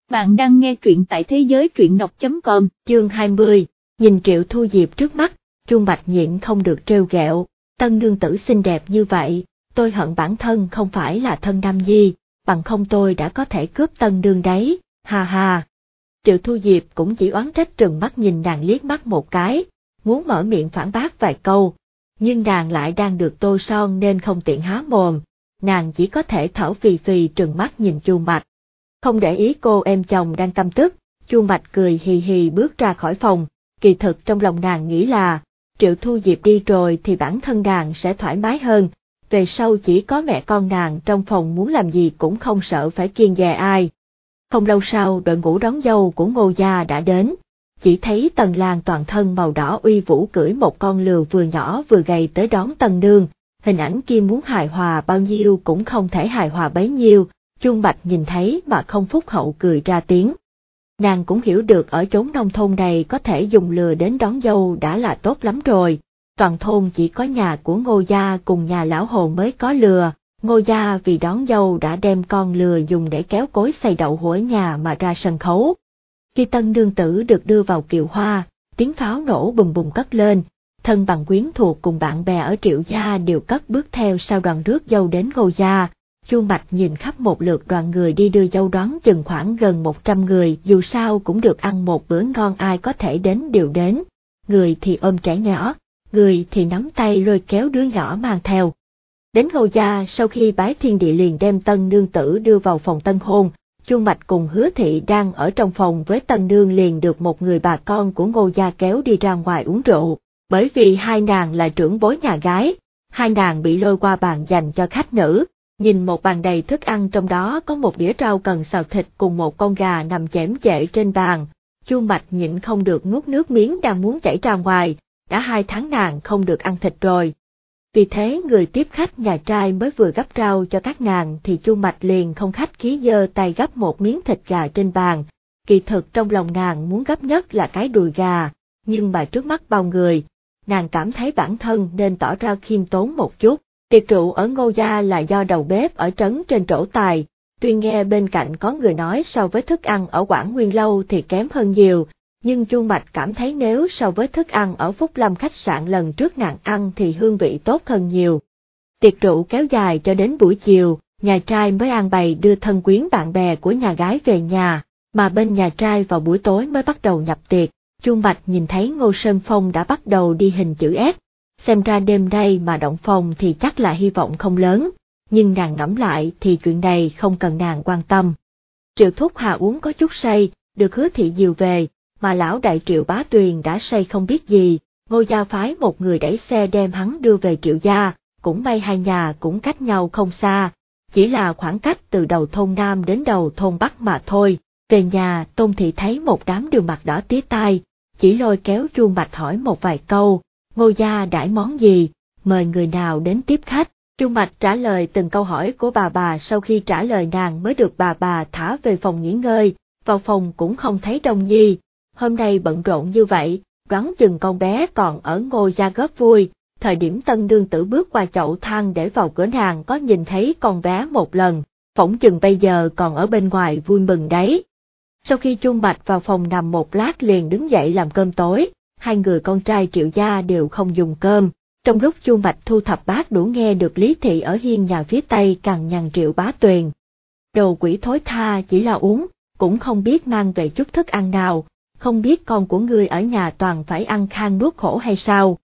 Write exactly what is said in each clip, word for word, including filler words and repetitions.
Bạn đang nghe truyện tại thế giới truyện đọc chấm com, chương hai mươi, nhìn Triệu Thu Diệp trước mắt, Chuông Bạch nhịn không được trêu ghẹo, tân nương tử xinh đẹp như vậy, tôi hận bản thân không phải là thân nam nhi, bằng không tôi đã có thể cướp tân nương đấy, ha ha. Triệu Thu Diệp cũng chỉ oán trách trừng mắt nhìn nàng liếc mắt một cái, muốn mở miệng phản bác vài câu, nhưng nàng lại đang được tô son nên không tiện há mồm, nàng chỉ có thể thở phì phì trừng mắt nhìn Chuông Bạch. Không để ý cô em chồng đang căm tức, Chuông Bạch cười hì hì bước ra khỏi phòng, kỳ thực trong lòng nàng nghĩ là, Triệu Thu Diệp đi rồi thì bản thân nàng sẽ thoải mái hơn, về sau chỉ có mẹ con nàng trong phòng muốn làm gì cũng không sợ phải kiêng dè ai. Không lâu sau đội ngũ đón dâu của Ngô gia đã đến, chỉ thấy Tần Lang toàn thân màu đỏ uy vũ cưỡi một con lừa vừa nhỏ vừa gầy tới đón tân nương, hình ảnh kia muốn hài hòa bao nhiêu cũng không thể hài hòa bấy nhiêu. Chuông Bạch nhìn thấy mà không phúc hậu cười ra tiếng. Nàng cũng hiểu được ở chốn nông thôn này có thể dùng lừa đến đón dâu đã là tốt lắm rồi, toàn thôn chỉ có nhà của Ngô gia cùng nhà lão Hồ mới có lừa, Ngô gia vì đón dâu đã đem con lừa dùng để kéo cối xay đậu hũ ở nhà mà ra sân khấu. Khi tân nương tử được đưa vào kiệu hoa, tiếng pháo nổ bùng bùng cất lên, thân bằng quyến thuộc cùng bạn bè ở Triệu gia đều cất bước theo sau đoàn rước dâu đến Ngô gia. Chuông Bạch nhìn khắp một lượt đoàn người đi đưa dâu đón chừng khoảng gần một trăm người, dù sao cũng được ăn một bữa ngon, ai có thể đến đều đến, người thì ôm trẻ nhỏ, người thì nắm tay lôi kéo đứa nhỏ mang theo. Đến Ngô gia sau khi bái thiên địa liền đem tân nương tử đưa vào phòng tân hôn, Chuông Bạch cùng Hứa Thị đang ở trong phòng với tân nương liền được một người bà con của Ngô gia kéo đi ra ngoài uống rượu, bởi vì hai nàng là trưởng bối nhà gái, hai nàng bị lôi qua bàn dành cho khách nữ. Nhìn một bàn đầy thức ăn, trong đó có một đĩa rau cần xào thịt cùng một con gà nằm chễm chệ trên bàn, Chuông Bạch nhịn không được nuốt nước miếng đang muốn chảy ra ngoài, đã hai tháng nàng không được ăn thịt rồi. Vì thế người tiếp khách nhà trai mới vừa gắp rau cho các nàng thì Chuông Bạch liền không khách khí giơ tay gắp một miếng thịt gà trên bàn, kỳ thực trong lòng nàng muốn gắp nhất là cái đùi gà, nhưng mà trước mắt bao người, nàng cảm thấy bản thân nên tỏ ra khiêm tốn một chút. Tiệc rượu ở Ngô gia là do đầu bếp ở trấn trên trổ tài, tuy nghe bên cạnh có người nói so với thức ăn ở Quảng Nguyên Lâu thì kém hơn nhiều, nhưng Chuông Bạch cảm thấy nếu so với thức ăn ở Phúc Lâm khách sạn lần trước nàng ăn thì hương vị tốt hơn nhiều. Tiệc rượu kéo dài cho đến buổi chiều, nhà trai mới an bày đưa thân quyến bạn bè của nhà gái về nhà, mà bên nhà trai vào buổi tối mới bắt đầu nhập tiệc. Chuông Bạch nhìn thấy Ngô Sơn Phong đã bắt đầu đi hình chữ S. Xem ra đêm nay mà động phòng thì chắc là hy vọng không lớn, nhưng nàng ngẫm lại thì chuyện này không cần nàng quan tâm. Triệu Thúc Hà uống có chút say, được Hứa Thị dìu về, mà lão đại Triệu Bá Tuyền đã say không biết gì, Ngô gia phái một người đẩy xe đem hắn đưa về Triệu gia, cũng may hai nhà cũng cách nhau không xa, chỉ là khoảng cách từ đầu thôn Nam đến đầu thôn Bắc mà thôi. Về nhà Tôn Thị thấy một đám đều mặt đỏ tía tai, chỉ lôi kéo Chuông Bạch hỏi một vài câu. Ngô gia đãi món gì, mời người nào đến tiếp khách, Chuông Bạch trả lời từng câu hỏi của bà bà, sau khi trả lời nàng mới được bà bà thả về phòng nghỉ ngơi, vào phòng cũng không thấy Đông Nhi, hôm nay bận rộn như vậy, đoán chừng con bé còn ở Ngô gia góp vui, thời điểm tân nương tử bước qua chậu than để vào cửa nàng có nhìn thấy con bé một lần, phỏng chừng bây giờ còn ở bên ngoài vui mừng đấy. Sau khi Chuông Bạch vào phòng nằm một lát liền đứng dậy làm cơm tối. Hai người con trai Triệu gia đều không dùng cơm, trong lúc Chuông Bạch thu thập bát đũa nghe được Lý Thị ở hiên nhà phía tây cằn nhằn Triệu Bá Tuyền. Đồ quỷ thối tha, chỉ là uống, cũng không biết mang về chút thức ăn nào, không biết con của ngươi ở nhà toàn phải ăn khan nuốt khổ hay sao.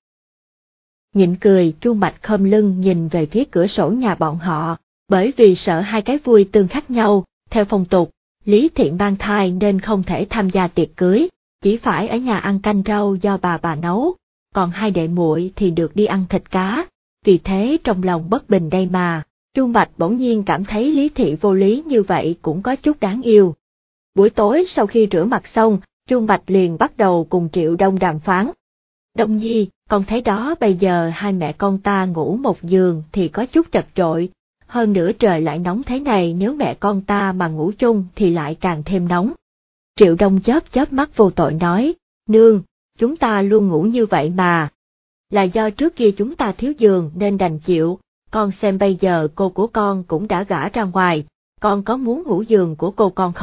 Nhịn cười, Chuông Bạch khom lưng nhìn về phía cửa sổ nhà bọn họ, bởi vì sợ hai cái vui tương khác nhau, theo phong tục, Lý Thị mang thai nên không thể tham gia tiệc cưới. Chỉ phải ở nhà ăn canh rau do bà bà nấu, còn hai đệ muội thì được đi ăn thịt cá, vì thế trong lòng bất bình đây mà, Chuông Bạch bỗng nhiên cảm thấy Lý Thị vô lý như vậy cũng có chút đáng yêu. Buổi tối sau khi rửa mặt xong, Chuông Bạch liền bắt đầu cùng Triệu Đông đàm phán. Đông Nhi, con thấy đó, bây giờ hai mẹ con ta ngủ một giường thì có chút chật chội, hơn nữa trời lại nóng thế này, nếu mẹ con ta mà ngủ chung thì lại càng thêm nóng. Triệu Đông chớp chớp mắt vô tội nói, nương, chúng ta luôn ngủ như vậy mà. Là do trước kia chúng ta thiếu giường nên đành chịu, con xem bây giờ cô của con cũng đã gả ra ngoài, con có muốn ngủ giường của cô con không?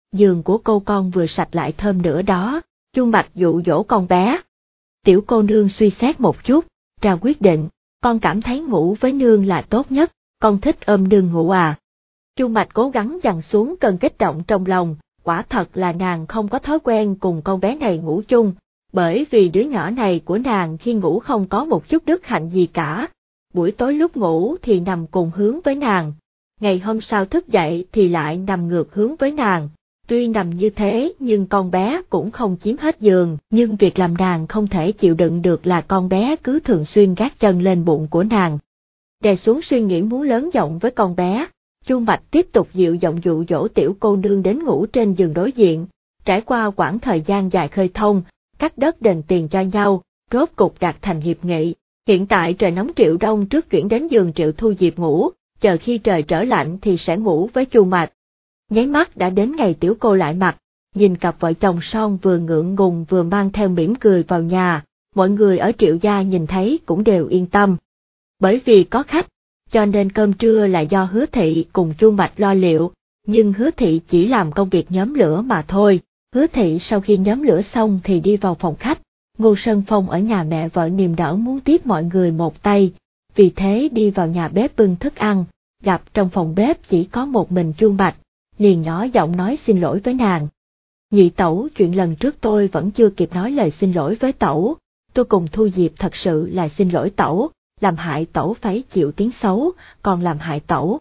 giường của cô con vừa sạch lại thơm nữa đó, Chu Mạch dụ dỗ con bé. Tiểu cô nương suy xét một chút, ra quyết định, con cảm thấy ngủ với nương là tốt nhất, con thích ôm nương ngủ à. Chu Mạch cố gắng dằn xuống cơn kích động trong lòng, quả thật là nàng không có thói quen cùng con bé này ngủ chung, bởi vì đứa nhỏ này của nàng khi ngủ không có một chút đức hạnh gì cả. Buổi tối lúc ngủ thì nằm cùng hướng với nàng, ngày hôm sau thức dậy thì lại nằm ngược hướng với nàng. Tuy nằm như thế nhưng con bé cũng không chiếm hết giường, nhưng việc làm nàng không thể chịu đựng được là con bé cứ thường xuyên gác chân lên bụng của nàng. Đè xuống suy nghĩ muốn lớn giọng với con bé, Chu Mạch tiếp tục dịu giọng dụ dỗ tiểu cô nương đến ngủ trên giường đối diện. Trải qua quãng thời gian dài khơi thông, cắt đất đền tiền cho nhau, rốt cục đạt thành hiệp nghị. Hiện tại trời nóng Triệu Đông trước chuyển đến giường Triệu Thu Diệp ngủ, chờ khi trời trở lạnh thì sẽ ngủ với Chu Mạch. Nháy mắt đã đến ngày tiểu cô lại mặt, nhìn cặp vợ chồng son vừa ngượng ngùng vừa mang theo mỉm cười vào nhà, mọi người ở Triệu gia nhìn thấy cũng đều yên tâm. Bởi vì có khách, cho nên cơm trưa là do Hứa Thị cùng Chu Mạch lo liệu, nhưng Hứa Thị chỉ làm công việc nhóm lửa mà thôi. Hứa Thị sau khi nhóm lửa xong thì đi vào phòng khách, Ngô Sơn Phong ở nhà mẹ vợ niềm nở muốn tiếp mọi người một tay, vì thế đi vào nhà bếp bưng thức ăn, gặp trong phòng bếp chỉ có một mình Chu Mạch, liền nhỏ giọng nói xin lỗi với nàng. Nhị tẩu, chuyện lần trước tôi vẫn chưa kịp nói lời xin lỗi với tẩu, tôi cùng Thu Diệp thật sự là xin lỗi tẩu, làm hại tẩu phải chịu tiếng xấu, còn làm hại tẩu.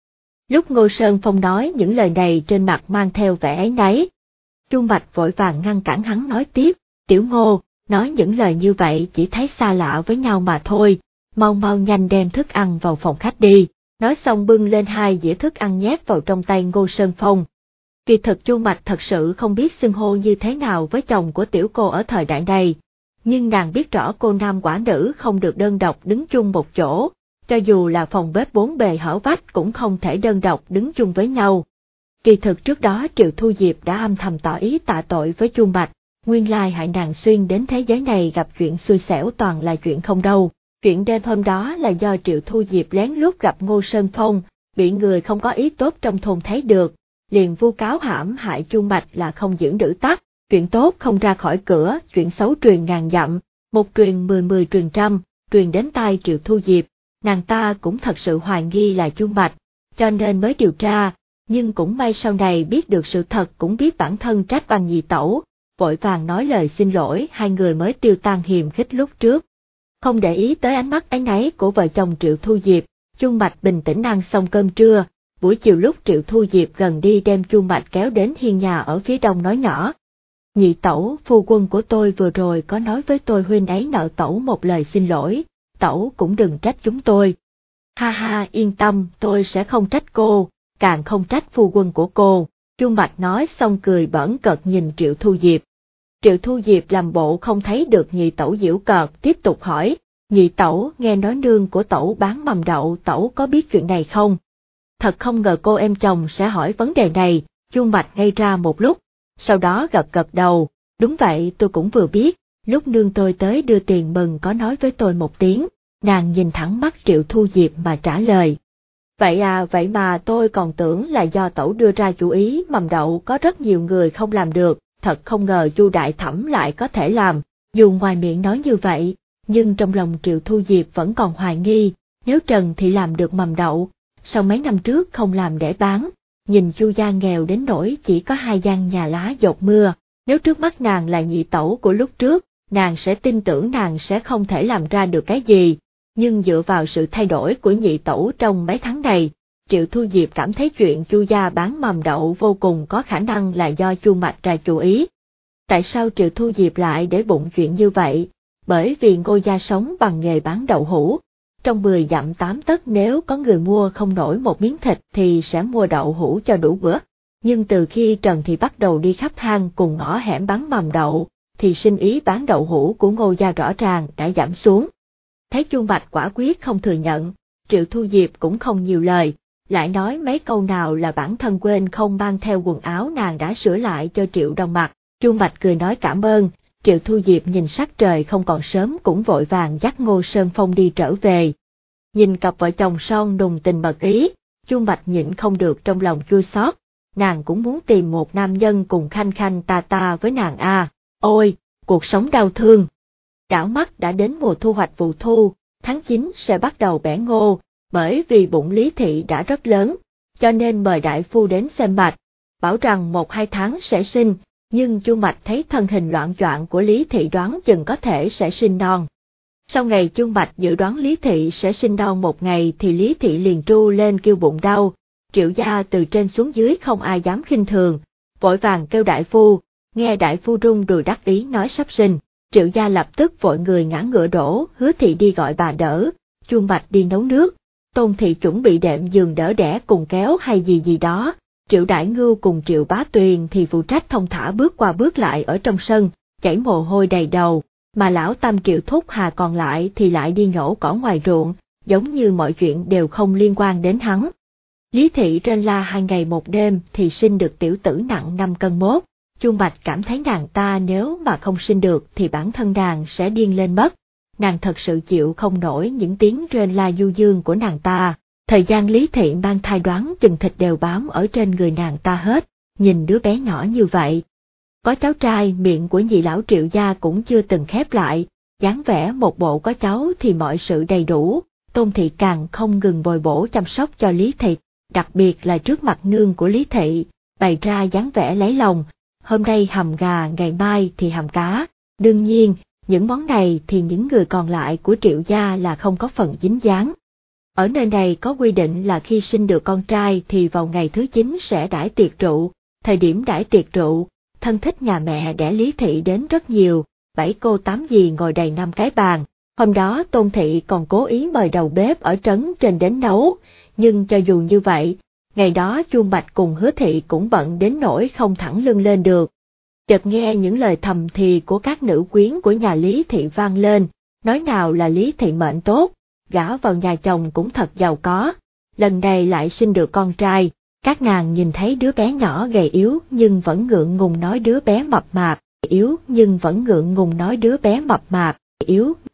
Lúc Ngô Sơn Phong nói những lời này trên mặt mang theo vẻ áy náy. Chu Mạch vội vàng ngăn cản hắn nói tiếp, tiểu Ngô, nói những lời như vậy chỉ thấy xa lạ với nhau mà thôi, mau mau nhanh đem thức ăn vào phòng khách đi. Nói xong bưng lên hai dĩa thức ăn nhét vào trong tay Ngô Sơn Phong. Kỳ thực Chu Mạch thật sự không biết xưng hô như thế nào với chồng của tiểu cô ở thời đại này, nhưng nàng biết rõ cô nam quả nữ không được đơn độc đứng chung một chỗ, cho dù là phòng bếp bốn bề hở vách cũng không thể đơn độc đứng chung với nhau. Kỳ thực trước đó Triệu Thu Diệp đã âm thầm tỏ ý tạ tội với Chu Mạch, nguyên lai hại nàng xuyên đến thế giới này gặp chuyện xui xẻo toàn là chuyện không đâu. Chuyện đêm hôm đó là do Triệu Thu Diệp lén lút gặp Ngô Sơn Phong, bị người không có ý tốt trong thôn thấy được, liền vu cáo hãm hại Chu Mạch là không giữ nữ tắc, chuyện tốt không ra khỏi cửa, chuyện xấu truyền ngàn dặm, một truyền mười mười truyền trăm, truyền đến tai Triệu Thu Diệp, nàng ta cũng thật sự hoài nghi là Chu Mạch, cho nên mới điều tra, nhưng cũng may sau này biết được sự thật cũng biết bản thân trách bằng nhị tẩu, vội vàng nói lời xin lỗi, hai người mới tiêu tan hiềm khích lúc trước. Không để ý tới ánh mắt áy náy của vợ chồng Triệu Thu Diệp, Chu Mạch bình tĩnh ăn xong cơm trưa, buổi chiều lúc Triệu Thu Diệp gần đi đem Chu Mạch kéo đến hiên nhà ở phía đông nói nhỏ. Nhị tẩu, phu quân của tôi vừa rồi có nói với tôi huynh ấy nợ tẩu một lời xin lỗi, tẩu cũng đừng trách chúng tôi. Ha ha, yên tâm, tôi sẽ không trách cô, càng không trách phu quân của cô, Chu Mạch nói xong cười bỡn cợt nhìn Triệu Thu Diệp. Triệu Thu Diệp làm bộ không thấy được nhị tẩu giễu cợt, tiếp tục hỏi, nhị tẩu, nghe nói nương của tẩu bán mầm đậu, tẩu có biết chuyện này không? Thật không ngờ cô em chồng sẽ hỏi vấn đề này, Chu Mạch ngây ra một lúc, sau đó gật gật đầu, đúng vậy tôi cũng vừa biết, lúc nương tôi tới đưa tiền mừng có nói với tôi một tiếng, nàng nhìn thẳng mắt Triệu Thu Diệp mà trả lời. Vậy à, vậy mà tôi còn tưởng là do tẩu đưa ra chủ ý mầm đậu có rất nhiều người không làm được. Thật không ngờ Chu đại thẩm lại có thể làm, dù ngoài miệng nói như vậy, nhưng trong lòng Triệu Thu Diệp vẫn còn hoài nghi, nếu Trần Thị làm được mầm đậu, sau mấy năm trước không làm để bán, nhìn Chu gia nghèo đến nỗi chỉ có hai gian nhà lá dột mưa, nếu trước mắt nàng là nhị tẩu của lúc trước, nàng sẽ tin tưởng nàng sẽ không thể làm ra được cái gì, nhưng dựa vào sự thay đổi của nhị tẩu trong mấy tháng này, Triệu Thu Diệp cảm thấy chuyện Chu gia bán mầm đậu vô cùng có khả năng là do Chu Mạch ra chủ ý. Tại sao Triệu Thu Diệp lại để bụng chuyện như vậy? Bởi vì Ngô gia sống bằng nghề bán đậu hũ. Trong mười dặm tám tấc nếu có người mua không nổi một miếng thịt thì sẽ mua đậu hũ cho đủ bữa. Nhưng từ khi Trần Thị bắt đầu đi khắp hang cùng ngõ hẻm bán mầm đậu, thì sinh ý bán đậu hũ của Ngô gia rõ ràng đã giảm xuống. Thấy Chu Mạch quả quyết không thừa nhận, Triệu Thu Diệp cũng không nhiều lời. Lại nói mấy câu nào là bản thân quên không mang theo quần áo nàng đã sửa lại cho Triệu Đông mặc. Chu Mạch cười nói cảm ơn, Triệu Thu Diệp nhìn sắc trời không còn sớm cũng vội vàng dắt Ngô Sơn Phong đi trở về. Nhìn cặp vợ chồng son nùng tình mật ý, Chu Mạch nhịn không được trong lòng chua xót. nàng cũng muốn tìm một nam nhân cùng khanh khanh ta ta với nàng a. Ôi, cuộc sống đau thương. Đảo mắt đã đến mùa thu hoạch vụ thu, tháng chín sẽ bắt đầu bẻ ngô, bởi vì bụng Lý Thị đã rất lớn, cho nên mời đại phu đến xem mạch, bảo rằng một hai tháng sẽ sinh, nhưng Chu Mạch thấy thân hình loạn choạng của Lý Thị đoán chừng có thể sẽ sinh non. Sau ngày Chu Mạch dự đoán Lý Thị sẽ sinh non một ngày thì Lý Thị liền tru lên kêu bụng đau, Triệu gia từ trên xuống dưới không ai dám khinh thường, vội vàng kêu đại phu, nghe đại phu rung đùi đắc ý nói sắp sinh, Triệu gia lập tức vội người ngã ngựa đổ, Hứa Thị đi gọi bà đỡ, Chu Mạch đi nấu nước, Tôn Thị chuẩn bị đệm giường đỡ đẻ cùng kéo hay gì gì đó, Triệu Đại Ngưu cùng Triệu Bá Tuyền thì phụ trách thông thả bước qua bước lại ở trong sân, chảy mồ hôi đầy đầu, mà lão Tam Triệu Thúc Hà còn lại thì lại đi nhổ cỏ ngoài ruộng, giống như mọi chuyện đều không liên quan đến hắn. Lý Thị trên la hai ngày một đêm thì sinh được tiểu tử nặng năm cân mốt, Chu Mạch cảm thấy nàng ta nếu mà không sinh được thì bản thân nàng sẽ điên lên mất, nàng thật sự chịu không nổi những tiếng rên la du dương của nàng ta. Thời gian Lý Thị mang thai đoán chừng thịt đều bám ở trên người nàng ta hết, nhìn đứa bé nhỏ như vậy. Có cháu trai miệng của nhị lão Triệu gia cũng chưa từng khép lại, dáng vẻ một bộ có cháu thì mọi sự đầy đủ, Tôn Thị càng không ngừng bồi bổ chăm sóc cho Lý Thị, đặc biệt là trước mặt nương của Lý Thị, bày ra dáng vẻ lấy lòng, hôm nay hầm gà ngày mai thì hầm cá, đương nhiên, những món này thì những người còn lại của Triệu gia là không có phần dính dáng. Ở nơi này có quy định là khi sinh được con trai thì vào ngày thứ chín sẽ đãi tiệc rượu, thời điểm đãi tiệc rượu, thân thích nhà mẹ đẻ Lý Thị đến rất nhiều, bảy cô tám dì ngồi đầy năm cái bàn, hôm đó Tôn Thị còn cố ý mời đầu bếp ở trấn trên đến nấu, nhưng cho dù như vậy, ngày đó Chu Mạch cùng Hứa Thị cũng bận đến nỗi không thẳng lưng lên được. Chợt nghe những lời thầm thì của các nữ quyến của nhà Lý Thị vang lên, nói nào là Lý Thị mệnh tốt, gả vào nhà chồng cũng thật giàu có, lần này lại sinh được con trai, các nàng nhìn thấy đứa bé nhỏ gầy yếu nhưng vẫn ngượng ngùng nói đứa bé mập mạp, yếu nhưng vẫn ngượng ngùng nói đứa bé mập mạp, yếu.